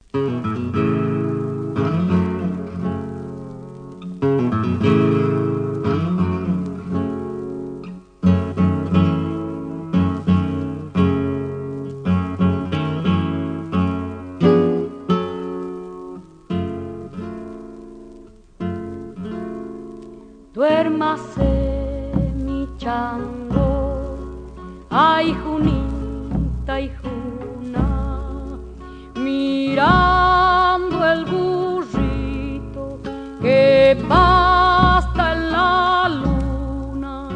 Duérmase mi chango, ay Junita y Juna, mirando el burrito que pasta en la luna.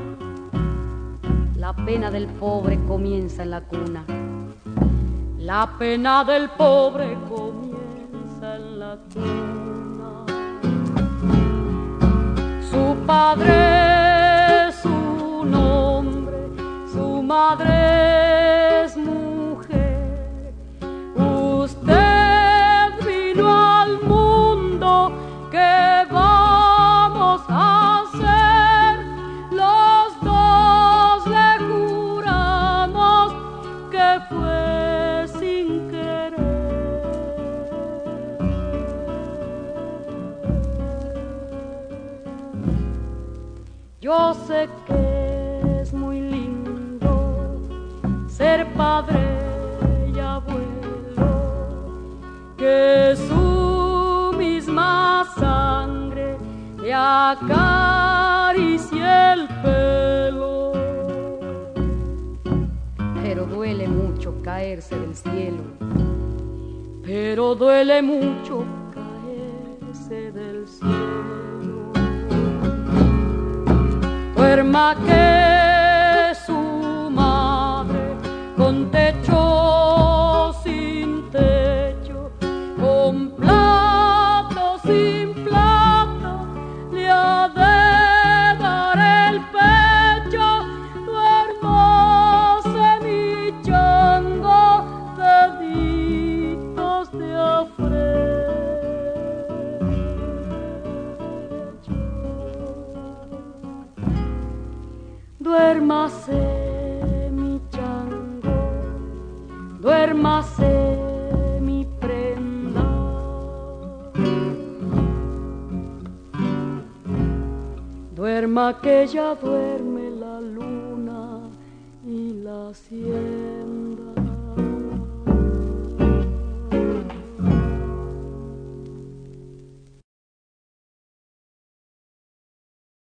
La pena del pobre comienza en la cuna. La pena del pobre comienza en la cuna. Su padre es un hombre, su madre es mujer. Usted vino al mundo, ¿qué vamos a hacer? Los dos le juramos que fue sin querer. Yo sé que es muy lindo ser padre y abuelo, que su misma sangre le acaricie el pelo. Pero duele mucho caerse del cielo, pero duele mucho caerse del cielo. Duerma que su madre con techo sin techo, con plato sin plato, le ha de dar el pecho. Duérmase mi chango, deditos de afrecho. Duérmase mi chango, duérmase mi prenda. Duerma que ya duerme la luna y la hacienda.